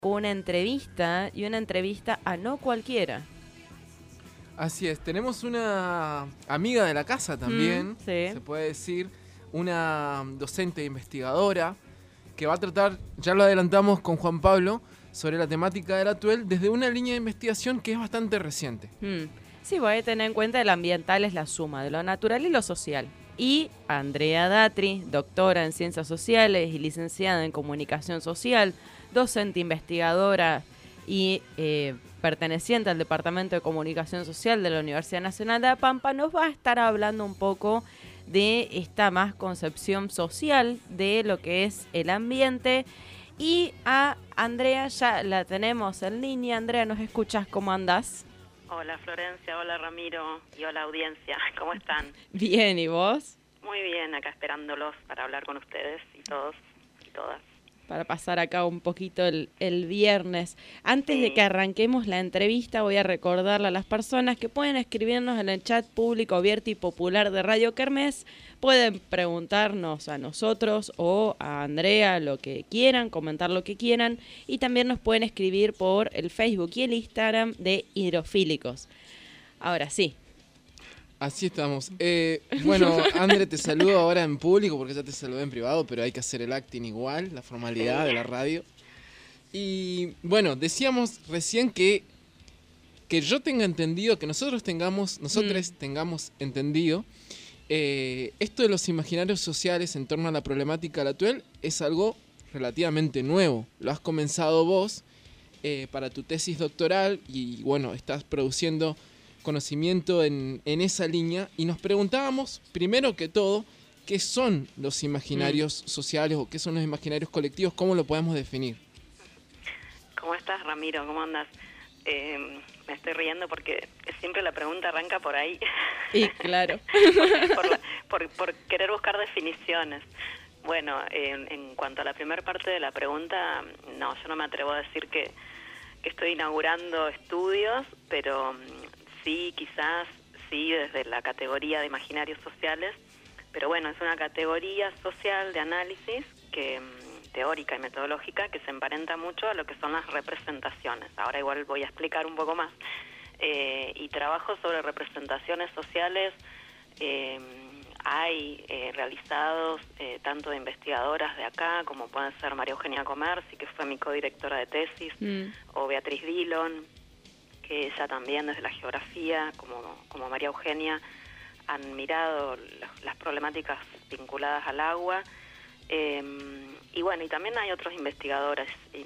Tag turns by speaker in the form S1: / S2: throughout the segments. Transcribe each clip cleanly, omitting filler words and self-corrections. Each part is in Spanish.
S1: una entrevista y una entrevista a no cualquiera.
S2: Así es, tenemos una amiga de la casa también,
S1: Sí.
S2: se puede decir, una docente investigadora que va a tratar, ya lo adelantamos con Juan Pablo, sobre la temática de la TUEL desde una línea de investigación que es bastante reciente.
S1: Sí, voy a tener en cuenta que el ambiental es la suma de lo natural y lo social. Y Andrea Datri, doctora en Ciencias Sociales y licenciada en Comunicación Social, docente investigadora y perteneciente al Departamento de Comunicación Social de la Universidad Nacional de La Pampa, nos va a estar hablando un poco de esta más concepción social de lo que es el ambiente. Y a Andrea ya la tenemos en línea. Andrea, ¿nos escuchas? ¿Cómo andás?
S3: Hola Florencia, hola Ramiro y hola audiencia, ¿cómo están?
S1: Bien, ¿y vos?
S3: Muy bien, acá esperándolos para hablar con ustedes y todos y todas.
S1: Para pasar acá un poquito el viernes. Antes
S3: Sí.
S1: de que arranquemos la entrevista, voy a recordarle a las personas que pueden escribirnos en el chat público abierto y popular de Radio Kermés. Pueden preguntarnos a nosotros o a Andrea lo que quieran, comentar lo que quieran. Y también nos pueden escribir por el Facebook y el Instagram de Hidrofílicos. Ahora sí.
S2: Así estamos. Bueno, André, te saludo ahora en público porque ya te saludé en privado, pero hay que hacer el acting igual, la formalidad de la radio. Y bueno, decíamos recién que yo tenga entendido, que nosotros tengamos entendido, esto de los imaginarios sociales en torno a la problemática de la TUEL es algo relativamente nuevo. Lo has comenzado vos para tu tesis doctoral y bueno, estás produciendo conocimiento en esa línea y nos preguntábamos, primero que todo, ¿qué son los imaginarios sociales o qué son los imaginarios colectivos? ¿Cómo lo podemos definir?
S3: ¿Cómo estás, Ramiro? ¿Cómo andas? Me estoy riendo porque siempre la pregunta arranca por ahí.
S1: Y claro.
S3: por querer buscar definiciones. Bueno, en cuanto a la primera parte de la pregunta, no, yo no me atrevo a decir que estoy inaugurando estudios, pero sí, quizás, sí, desde la categoría de imaginarios sociales, pero bueno, es una categoría social de análisis que teórica y metodológica que se emparenta mucho a lo que son las representaciones. Ahora igual voy a explicar un poco más. Y trabajo sobre representaciones sociales hay realizados tanto de investigadoras de acá, como pueden ser María Eugenia Comerci, que fue mi codirectora de tesis, o Beatriz Dillon, que ella también desde la geografía, como María Eugenia, han mirado las problemáticas vinculadas al agua. Y bueno, y también hay otros investigadores.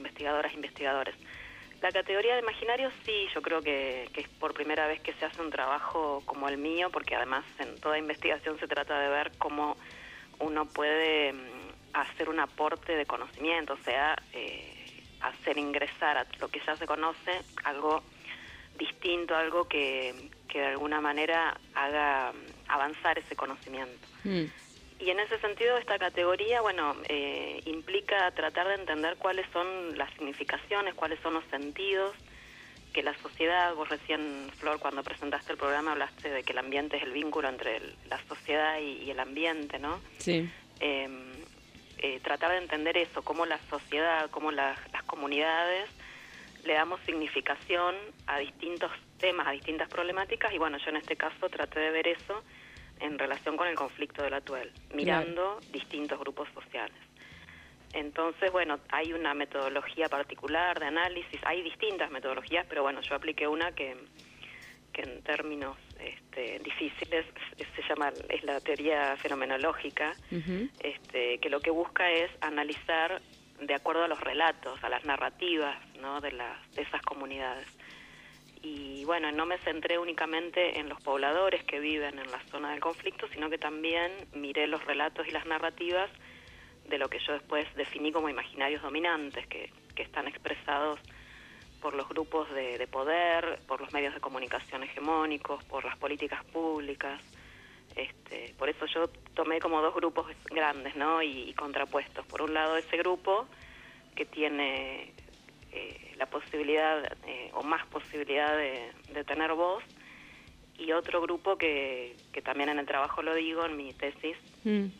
S3: La categoría de imaginarios sí, yo creo que es por primera vez que se hace un trabajo como el mío, porque además en toda investigación se trata de ver cómo uno puede hacer un aporte de conocimiento, o sea, hacer ingresar a lo que ya se conoce algo distinto, algo que de alguna manera haga avanzar ese conocimiento. Y en ese sentido esta categoría, bueno, implica tratar de entender cuáles son las significaciones, cuáles son los sentidos que la sociedad, vos recién, Flor, cuando presentaste el programa hablaste de que el ambiente es el vínculo entre la sociedad y el ambiente, ¿no?
S1: Sí.
S3: Tratar de entender eso, cómo la sociedad, cómo las comunidades le damos significación a distintos temas, a distintas problemáticas, y bueno, yo en este caso traté de ver eso en relación con el conflicto de la TUEL, mirando distintos grupos sociales. Entonces, bueno, hay una metodología particular de análisis, hay distintas metodologías, pero bueno, yo apliqué una que en términos difíciles es la teoría fenomenológica, que lo que busca es analizar de acuerdo a los relatos, a las narrativas, ¿no?, de esas comunidades. Y bueno, no me centré únicamente en los pobladores que viven en la zona del conflicto, sino que también miré los relatos y las narrativas de lo que yo después definí como imaginarios dominantes, que están expresados por los grupos de poder, por los medios de comunicación hegemónicos, por las políticas públicas. Por eso yo tomé como dos grupos grandes, ¿no?, y contrapuestos. Por un lado, ese grupo que tiene la posibilidad o más posibilidad de tener voz, y otro grupo que también en el trabajo lo digo, en mi tesis,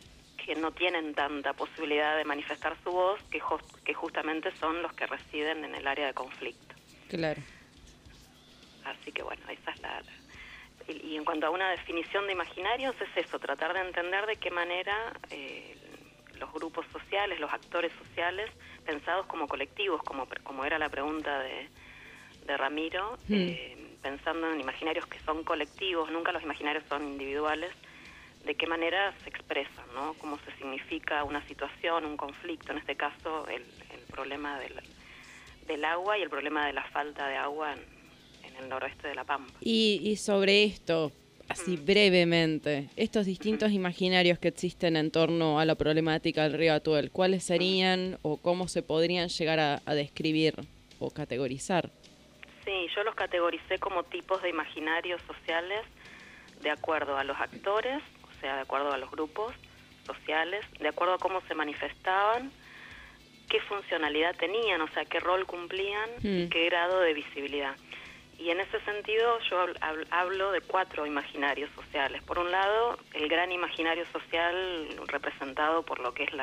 S3: que no tienen tanta posibilidad de manifestar su voz, que justamente son los que residen en el área de conflicto.
S1: Claro.
S3: Así que bueno, esa es y en cuanto a una definición de imaginarios, es eso, tratar de entender de qué manera los grupos sociales, los actores sociales, pensados como colectivos, como era la pregunta de Ramiro, pensando en imaginarios que son colectivos, nunca los imaginarios son individuales, de qué manera se expresan, ¿no? Cómo se significa una situación, un conflicto, en este caso el problema del agua y el problema de la falta de agua en el noroeste de La Pampa.
S1: Y sobre esto, así brevemente, estos distintos imaginarios que existen en torno a la problemática del río Atuel, ¿cuáles serían o cómo se podrían llegar a describir o categorizar?
S3: Sí, yo los categoricé como tipos de imaginarios sociales de acuerdo a los actores, o sea, de acuerdo a los grupos sociales, de acuerdo a cómo se manifestaban, qué funcionalidad tenían, o sea, qué rol cumplían y qué grado de visibilidad. Y en ese sentido yo hablo de 4 imaginarios sociales. Por un lado, el gran imaginario social representado por lo que es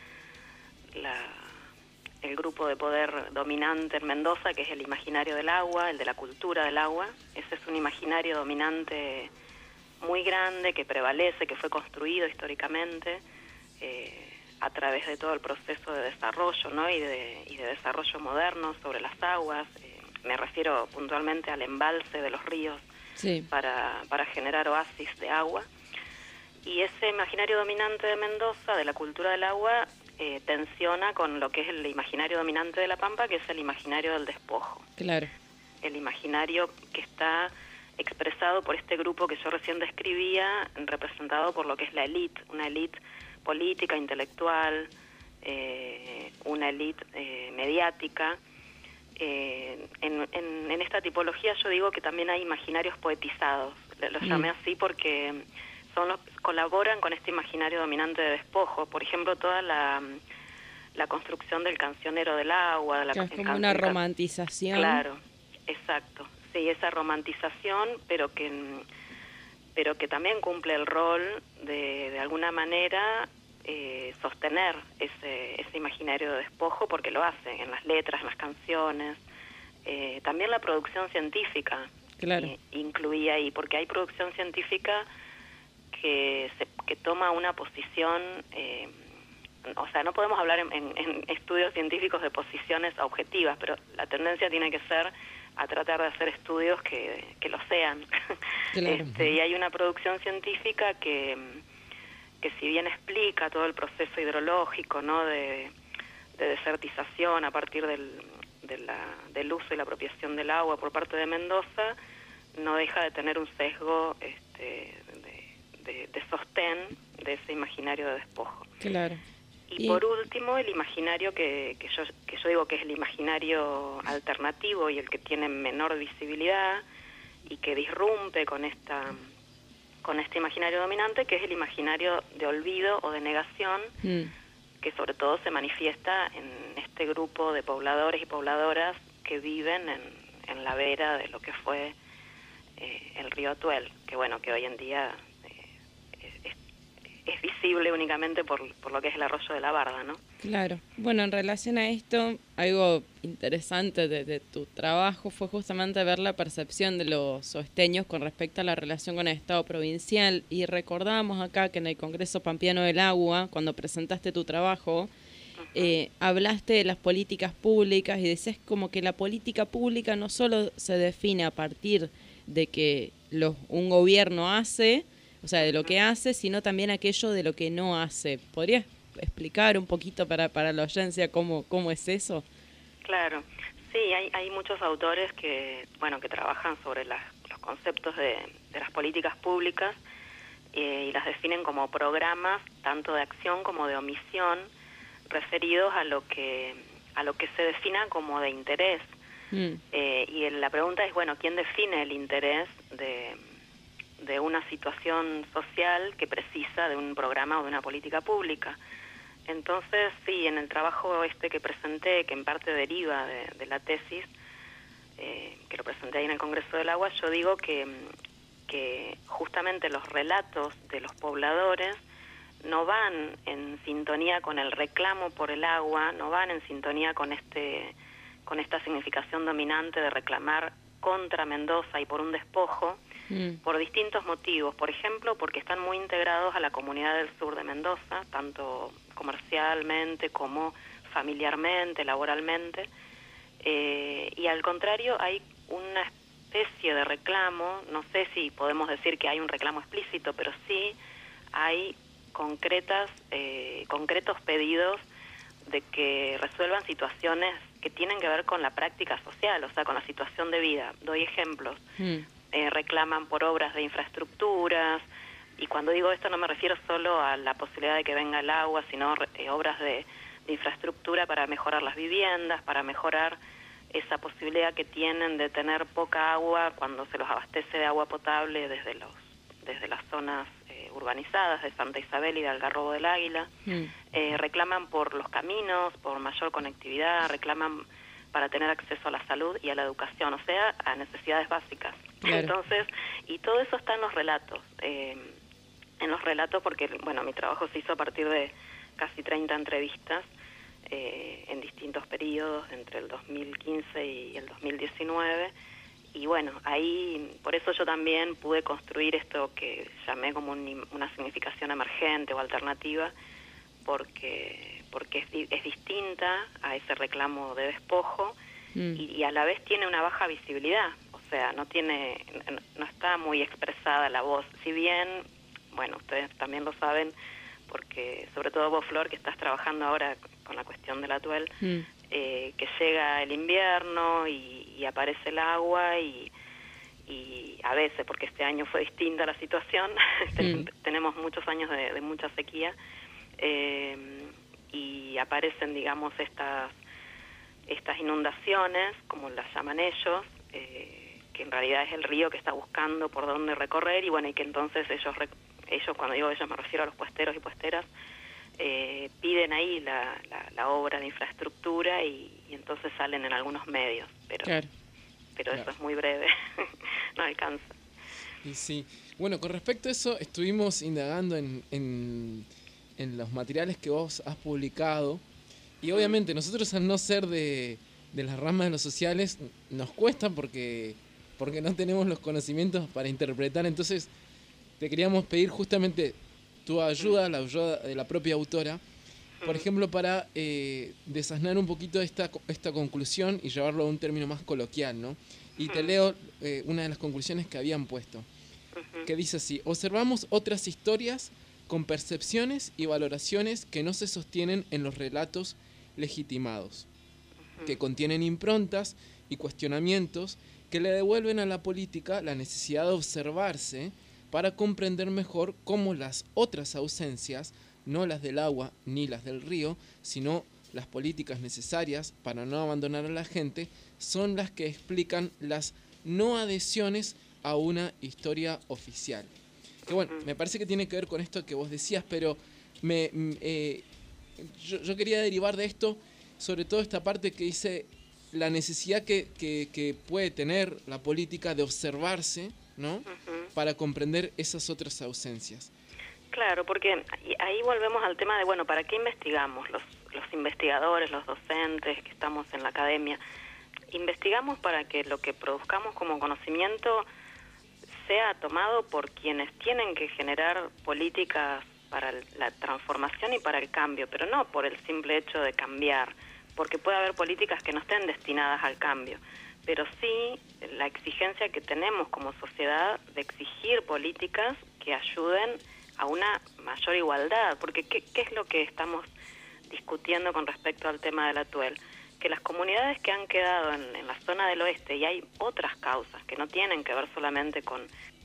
S3: el grupo de poder dominante en Mendoza, que es el imaginario del agua, el de la cultura del agua. Ese es un imaginario dominante muy grande, que prevalece, que fue construido históricamente a través de todo el proceso de desarrollo, ¿no? y de desarrollo moderno sobre las aguas. Me refiero puntualmente al embalse de los ríos para generar oasis de agua. Y ese imaginario dominante de Mendoza, de la cultura del agua, tensiona con lo que es el imaginario dominante de La Pampa, que es el imaginario del despojo.
S1: Claro.
S3: El imaginario que está expresado por este grupo que yo recién describía, representado por lo que es la élite, una élite política, intelectual, una élite mediática. En esta tipología yo digo que también hay imaginarios poetizados, los llamé así porque colaboran con este imaginario dominante de despojo. Por ejemplo, toda la construcción del cancionero del agua,
S1: Es como una romantización.
S3: Claro, exacto. Sí, esa romantización, pero que también cumple el rol de alguna manera sostener ese imaginario de despojo, porque lo hace en las letras, en las canciones. También la producción científica incluía ahí, porque hay producción científica que toma una posición, o sea, no podemos hablar en estudios científicos de posiciones objetivas, pero la tendencia tiene que ser a tratar de hacer estudios que lo sean.
S1: Claro.
S3: Y hay una producción científica que si bien explica todo el proceso hidrológico, ¿no? de desertización a partir del uso y la apropiación del agua por parte de Mendoza, no deja de tener un sesgo de sostén de ese imaginario de despojo.
S1: Claro.
S3: Y por último, el imaginario que yo digo que es el imaginario alternativo y el que tiene menor visibilidad y que disrumpe con este imaginario dominante, que es el imaginario de olvido o de negación, que sobre todo se manifiesta en este grupo de pobladores y pobladoras que viven en la vera de lo que fue el río Atuel, que bueno, que hoy en día es visible únicamente por lo que es el arroyo de la Barda, ¿no?
S1: Claro. Bueno, en relación a esto, algo interesante de tu trabajo fue justamente ver la percepción de los oesteños con respecto a la relación con el Estado provincial, y recordamos acá que en el Congreso Pampeano del Agua, cuando presentaste tu trabajo, hablaste de las políticas públicas y decías como que la política pública no solo se define a partir de que un gobierno hace, o sea, de lo que hace, sino también aquello de lo que no hace. ¿Podrías explicar un poquito para la audiencia cómo es eso?
S3: Claro, sí, hay muchos autores que trabajan sobre los conceptos de las políticas públicas y las definen como programas tanto de acción como de omisión referidos a lo que se defina como de interés. Y la pregunta es, bueno, ¿quién define el interés de una situación social que precisa de un programa o de una política pública? Entonces, sí, en el trabajo que presenté, que en parte deriva de la tesis, que lo presenté ahí en el Congreso del Agua, yo digo que justamente los relatos de los pobladores no van en sintonía con el reclamo por el agua, no van en sintonía con esta significación dominante de reclamar contra Mendoza y por un despojo, por distintos motivos. Por ejemplo, porque están muy integrados a la comunidad del sur de Mendoza, tanto comercialmente como familiarmente, laboralmente, y al contrario hay una especie de reclamo, no sé si podemos decir que hay un reclamo explícito, pero sí hay concretos pedidos de que resuelvan situaciones que tienen que ver con la práctica social, o sea, con la situación de vida. Doy ejemplos. Reclaman por obras de infraestructuras, y cuando digo esto no me refiero solo a la posibilidad de que venga el agua, sino obras de infraestructura para mejorar las viviendas, para mejorar esa posibilidad que tienen de tener poca agua cuando se los abastece de agua potable desde las zonas urbanizadas de Santa Isabel y de Algarrobo del Águila. Reclaman por los caminos, por mayor conectividad, reclaman para tener acceso a la salud y a la educación, o sea, a necesidades básicas. Claro. Entonces, y todo eso está en los relatos. Porque, bueno, mi trabajo se hizo a partir de casi 30 entrevistas en distintos periodos, entre el 2015 y el 2019. Y bueno, ahí, por eso yo también pude construir esto que llamé como una significación emergente o alternativa, porque es distinta a ese reclamo de despojo y a la vez tiene una baja visibilidad, o sea, no está muy expresada la voz, si bien, bueno, ustedes también lo saben, porque sobre todo vos, Flor, que estás trabajando ahora con la cuestión del Atuel, que llega el invierno y aparece el agua y a veces, porque este año fue distinta la situación, tenemos muchos años de mucha sequía, y aparecen, digamos, estas inundaciones, como las llaman ellos, que en realidad es el río que está buscando por dónde recorrer, y bueno, y que entonces ellos, cuando digo ellos me refiero a los puesteros y puesteras, piden ahí la obra de infraestructura y entonces salen en algunos medios, pero eso es muy breve, no alcanza.
S2: Y sí, bueno, con respecto a eso estuvimos indagando en los materiales que vos has publicado, y obviamente nosotros, al no ser de las ramas de los sociales, nos cuesta porque no tenemos los conocimientos para interpretar. Entonces te queríamos pedir justamente tu ayuda, la ayuda de la propia autora, por ejemplo, para desasnar un poquito esta conclusión y llevarlo a un término más coloquial, ¿no? Y te leo una de las conclusiones que habían puesto, que dice así: observamos otras historias con percepciones y valoraciones que no se sostienen en los relatos legitimados, que contienen improntas y cuestionamientos que le devuelven a la política la necesidad de observarse para comprender mejor cómo las otras ausencias, no las del agua ni las del río, sino las políticas necesarias para no abandonar a la gente, son las que explican las no adhesiones a una historia oficial. Que bueno, me parece que tiene que ver con esto que vos decías, pero yo quería derivar de esto, sobre todo esta parte que dice la necesidad que puede tener la política de observarse, ¿no? Para comprender esas otras ausencias.
S3: Claro, porque ahí volvemos al tema de, bueno, ¿para qué investigamos? Los investigadores, los docentes que estamos en la academia, investigamos para que lo que produzcamos como conocimiento sea tomado por quienes tienen que generar políticas para la transformación y para el cambio, pero no por el simple hecho de cambiar, porque puede haber políticas que no estén destinadas al cambio, pero sí la exigencia que tenemos como sociedad de exigir políticas que ayuden a una mayor igualdad, porque ¿qué es lo que estamos discutiendo con respecto al tema del Atuel? Que las comunidades que han quedado en la zona del oeste, y hay otras causas que no tienen que ver solamente con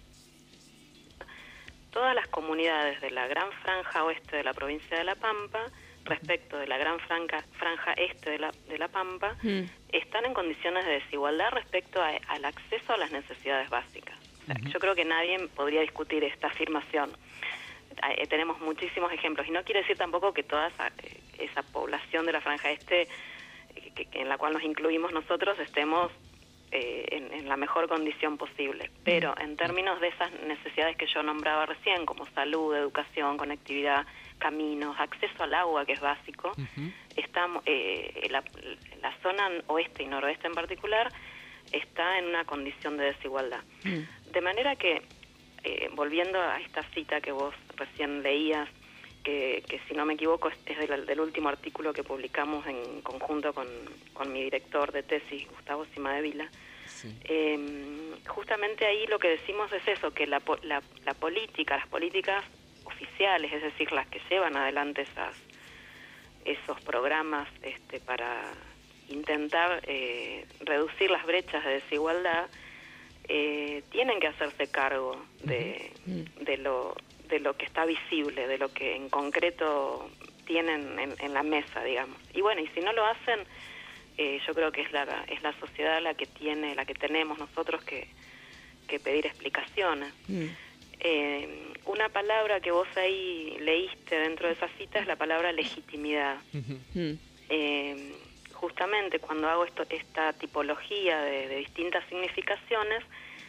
S3: todas las comunidades de la gran franja oeste de la provincia de La Pampa, respecto de la gran franja este de la Pampa, están en condiciones de desigualdad respecto al acceso a las necesidades básicas. O sea, yo creo que nadie podría discutir esta afirmación. Tenemos muchísimos ejemplos, y no quiere decir tampoco que toda esa población de la franja este, en la cual nos incluimos nosotros, estemos en la mejor condición posible. Pero en términos de esas necesidades que yo nombraba recién, como salud, educación, conectividad, caminos, acceso al agua, que es básico, estamos, la zona oeste y noroeste en particular está en una condición de desigualdad. De manera que, volviendo a esta cita que vos recién leías, que si no me equivoco es del último artículo que publicamos en conjunto con mi director de tesis, Gustavo Cimadevila, sí. Justamente ahí lo que decimos es eso, que la política, las políticas oficiales, es decir, las que llevan adelante esos programas para intentar reducir las brechas de desigualdad, tienen que hacerse cargo de lo que está visible, de lo que en concreto tienen en la mesa, digamos. Y bueno, y si no lo hacen, yo creo que es la sociedad la que tenemos nosotros que pedir explicaciones. Una palabra que vos ahí leíste dentro de esa cita es la palabra legitimidad. Justamente cuando hago esta tipología de distintas significaciones,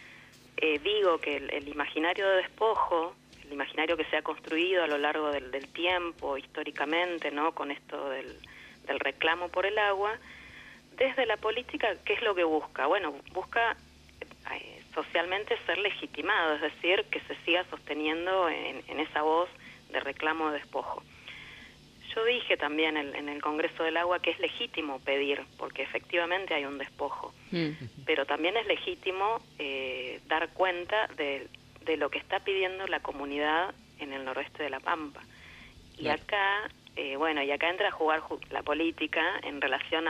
S3: digo que el imaginario de despojo, el imaginario que se ha construido a lo largo del tiempo, históricamente, ¿no?, con esto del reclamo por el agua, desde la política, ¿qué es lo que busca? Bueno, busca socialmente ser legitimado, es decir, que se siga sosteniendo en esa voz de reclamo de despojo. Yo dije también en el Congreso del Agua que es legítimo pedir, porque efectivamente hay un despojo, pero también es legítimo dar cuenta de lo que está pidiendo la comunidad en el noroeste de La Pampa. Y claro. acá entra a jugar la política en relación a,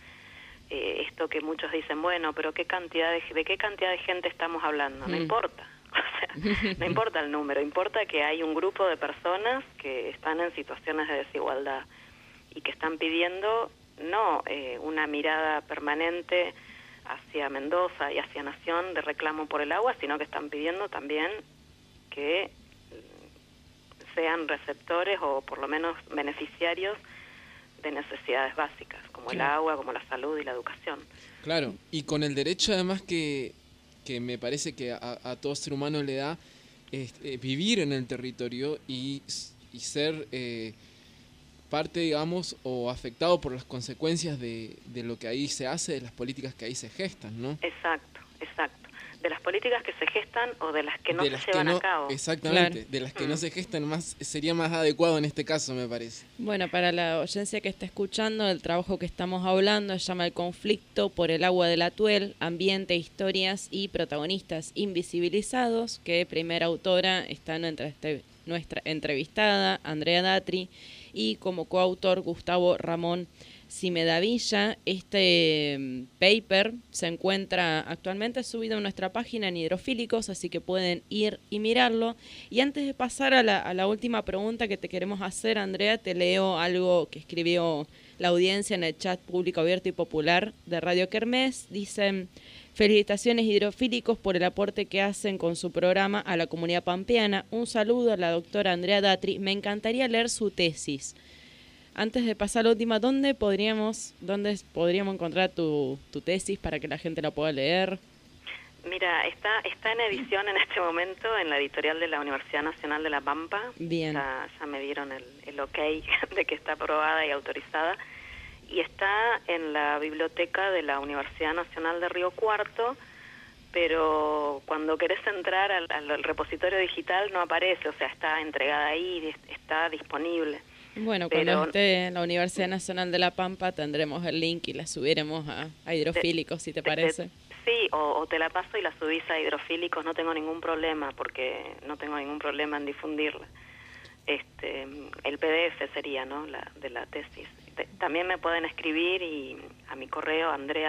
S3: esto que muchos dicen, pero ¿de qué cantidad de gente estamos hablando? No importa. O sea, no importa el número, importa que hay un grupo de personas que están en situaciones de desigualdad y que están pidiendo no una mirada permanente hacia Mendoza y hacia Nación de reclamo por el agua, sino que están pidiendo también que sean receptores o por lo menos beneficiarios de necesidades básicas, como el agua, como la salud y la educación.
S2: Claro, y con el derecho además que me parece que a todo ser humano le da vivir en el territorio y ser parte, digamos, o afectado por las consecuencias de lo que ahí se hace, de las políticas que ahí se gestan, ¿no?
S3: Exacto. De las políticas que se gestan o de las que no se llevan a cabo.
S2: Exactamente, claro. De las que no se gestan sería más adecuado en este caso, me parece.
S1: Bueno, para la audiencia que está escuchando, el trabajo que estamos hablando se llama El conflicto por el agua del Atuel, ambiente, historias y protagonistas invisibilizados, que primera autora está nuestra entrevistada, Andrea Datri, y como coautor Gustavo Ramón Cimadevila. Este paper se encuentra actualmente subido en nuestra página en Hidrofílicos, así que pueden ir y mirarlo. Y antes de pasar a la última pregunta que te queremos hacer, Andrea, te leo algo que escribió la audiencia en el chat público abierto y popular de Radio Kermés. Dicen: felicitaciones Hidrofílicos por el aporte que hacen con su programa a la comunidad pampeana. Un saludo a la doctora Andrea Datri. Me encantaría leer su tesis. Antes de pasar a la última, ¿dónde podríamos encontrar tu tesis para que la gente la pueda leer?
S3: Mira, está en edición en este momento en la editorial de la Universidad Nacional de La Pampa.
S1: Bien.
S3: Ya me dieron el ok de que está aprobada y autorizada. Y está en la biblioteca de la Universidad Nacional de Río Cuarto, pero cuando querés entrar al repositorio digital no aparece, o sea, está entregada ahí, está disponible.
S1: Bueno, cuando esté en la Universidad Nacional de La Pampa tendremos el link y la subiremos a Hidrofílicos, si te parece.
S3: Sí, o te la paso y la subís a Hidrofílicos, no tengo ningún problema, porque no tengo ningún problema en difundirla. El PDF sería, ¿no?, de la tesis. También me pueden escribir a mi correo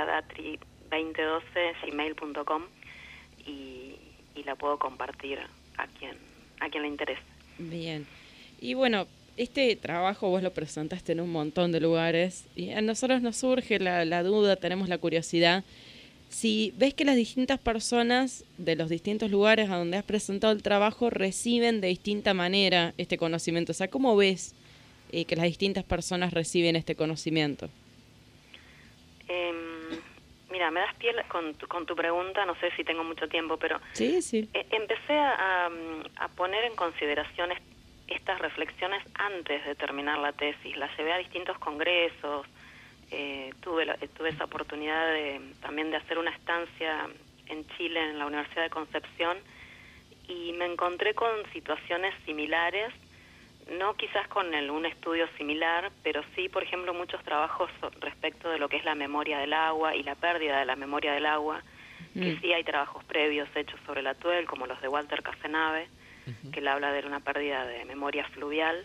S3: andreadatri2012@gmail.com y la puedo compartir a quien le interese.
S1: Bien. Y bueno, este trabajo vos lo presentaste en un montón de lugares y a nosotros nos surge la duda, tenemos la curiosidad. Si ves que las distintas personas de los distintos lugares a donde has presentado el trabajo reciben de distinta manera este conocimiento, o sea, ¿cómo ves que las distintas personas reciben este conocimiento?
S3: Mira, me das pie con tu pregunta, no sé si tengo mucho tiempo, pero
S1: Sí.
S3: empecé a poner en consideración estas reflexiones antes de terminar la tesis. Las llevé a distintos congresos, tuve esa oportunidad también de hacer una estancia en Chile, en la Universidad de Concepción, y me encontré con situaciones similares, no quizás con un estudio similar, pero sí, por ejemplo, muchos trabajos respecto de lo que es la memoria del agua y la pérdida de la memoria del agua, que sí hay trabajos previos hechos sobre la Tuel, como los de Walter Casenave, que él habla de una pérdida de memoria fluvial.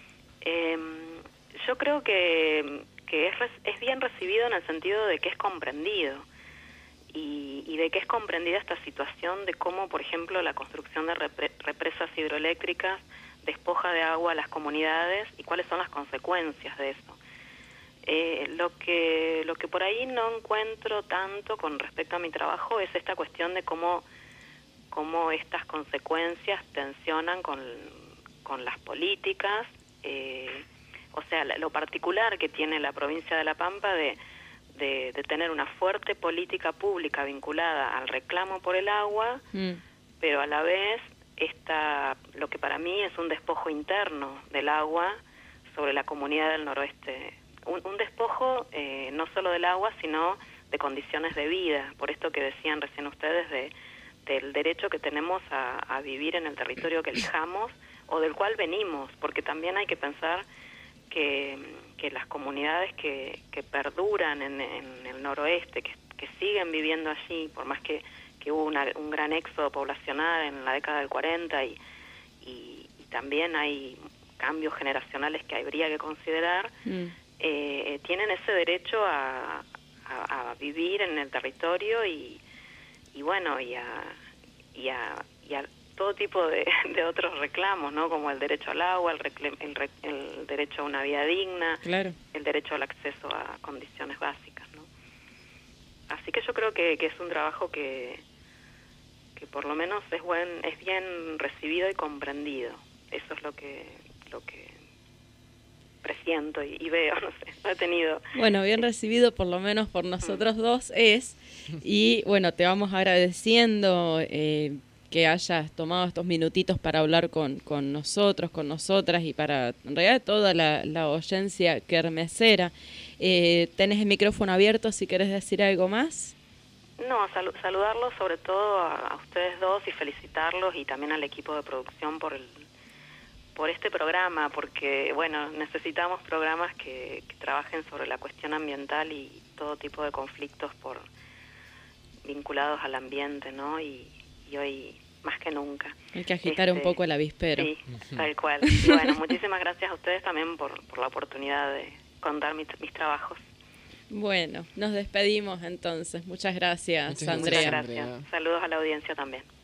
S3: Yo creo que es bien recibido en el sentido de que es comprendido, y de que es comprendida esta situación de cómo, por ejemplo, la construcción de represas hidroeléctricas despoja de agua a las comunidades y cuáles son las consecuencias de eso. Lo que por ahí no encuentro tanto con respecto a mi trabajo es esta cuestión de cómo estas consecuencias tensionan con las políticas, o sea, lo particular que tiene la provincia de La Pampa de tener una fuerte política pública vinculada al reclamo por el agua, pero a la vez lo que para mí es un despojo interno del agua sobre la comunidad del noroeste. Un despojo no solo del agua, sino de condiciones de vida, por esto que decían recién ustedes del derecho que tenemos a vivir en el territorio que elijamos o del cual venimos, porque también hay que pensar que las comunidades que perduran en el noroeste, que siguen viviendo allí, por más que hubo un gran éxodo poblacional en la década del 40 y también hay cambios generacionales que habría que considerar, tienen ese derecho a vivir en el territorio y bueno, y a todo tipo de otros reclamos, ¿no? Como el derecho al agua, el derecho a una vida digna,
S1: claro,
S3: el derecho al acceso a condiciones básicas, ¿no? Así que yo creo que es un trabajo que por lo menos es bien recibido y comprendido. Eso es lo que presiento y veo, no sé, no he tenido...
S1: Bueno, bien recibido por lo menos por nosotros dos es, y bueno, te vamos agradeciendo que hayas tomado estos minutitos para hablar con nosotros, con nosotras y para, en realidad, toda la oyencia kermesera. ¿Tenés el micrófono abierto si querés decir algo más?
S3: No, saludarlos sobre todo a ustedes dos y felicitarlos y también al equipo de producción por este programa, porque, bueno, necesitamos programas que trabajen sobre la cuestión ambiental y todo tipo de conflictos vinculados al ambiente, ¿no? Y hoy más que nunca.
S1: Hay que agitar un poco el avispero.
S3: Sí, tal cual. Y bueno, muchísimas gracias a ustedes también por la oportunidad de contar mis trabajos.
S1: Bueno, nos despedimos entonces. Muchas gracias,
S2: Muchas
S1: Andrea.
S3: Muchas gracias. Saludos a la audiencia también.